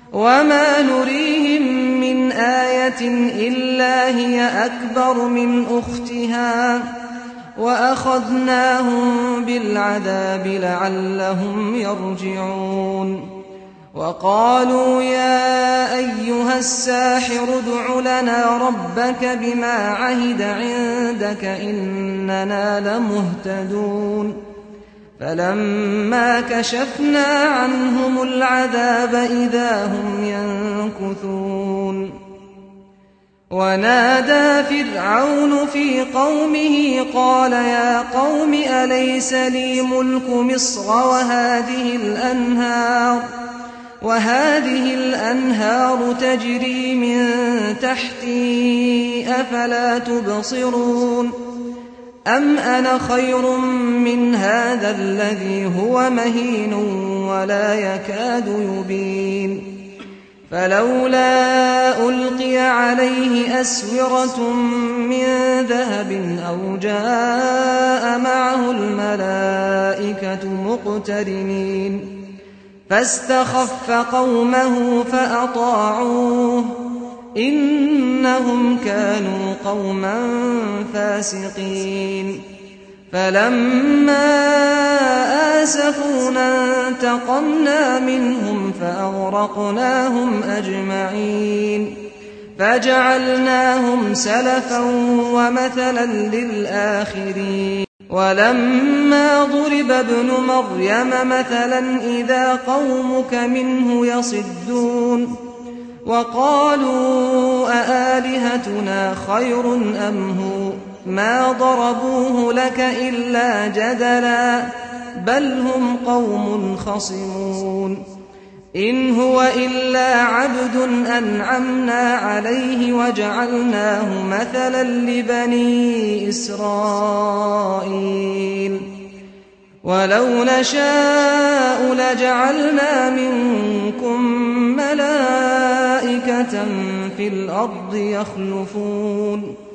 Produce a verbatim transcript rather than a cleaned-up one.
وما نريهم من آية إلا هي أكبر من أختها وأخذناهم بالعذاب لعلهم يرجعون وقالوا يا أيها الساحر ادع لنا ربك بما عهد عندك إننا لمهتدون فلما كشفنا عنهم العذاب إذا هم ينكثون ونادى فرعون في قومه قال يا قوم أليس لي ملك مصر وهذه الأنهار وهذه الأنهار تجري من تحتي أفلا تبصرون أم أنا خير من هذا الذي هو مهين ولا يكاد يبين فلولا ألقي عليه أسورة من ذهب أو جاء معه الملائكة مقترنين فاستخف قومه فأطاعوه إنهم كانوا قوما فاسقين فلما آسفونا انتقمنا منهم فأغرقناهم أجمعين فجعلناهم سلفا ومثلا للآخرين ولما ضرب ابن مريم مثلا إذا قومك منه يصدون وقالوا أآلهتنا خير أم هو ما ضربوه لك إلا جدلا بل هم قوم خصمون إن هو إلا عبد أنعمنا عليه وجعلناه مثلا لبني إسرائيل ولو نشاء لجعلنا منكم ملائكة في الأرض يخلفون